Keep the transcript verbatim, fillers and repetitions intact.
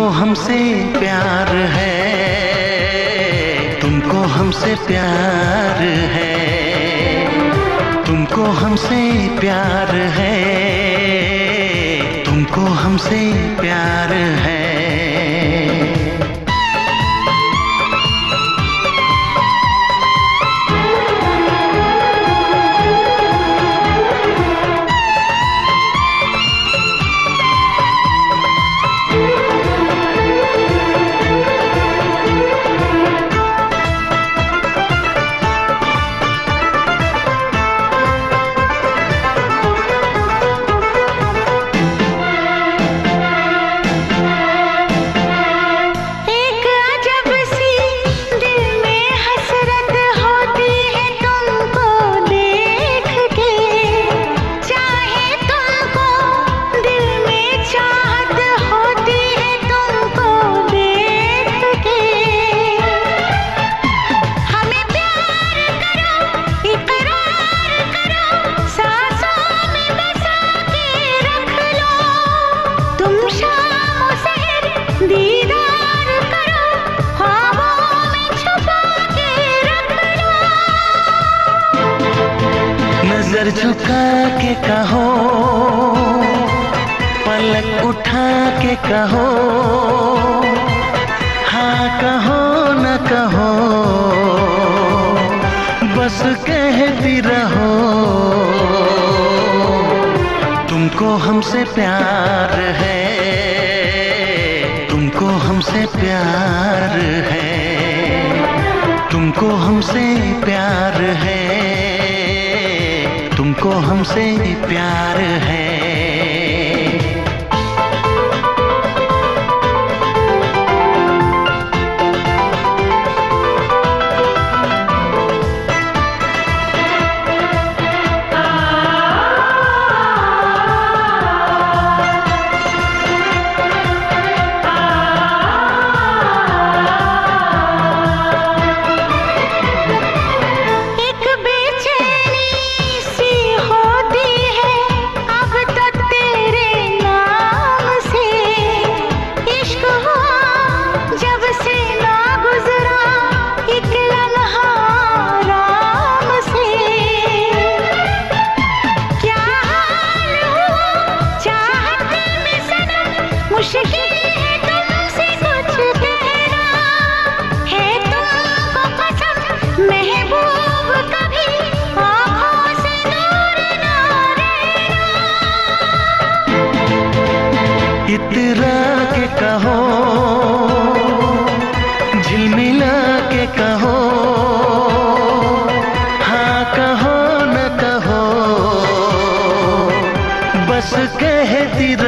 हमसे प्यार है, तुमको हमसे प्यार है, तुमको हमसे प्यार है, तुमको हमसे प्यार है। नजर झुका के कहो, पलक उठा के कहो, हाँ कहो न कहो, बस कहती रहो। तुमको हमसे प्यार है, तुमको हमसे प्यार है, तुमको हमसे प्यार है, तुमको हमसे प्यार है। इतरा के कहो, झिलमिला के कहो, हाँ कहो न कहो, बस कहती रहो।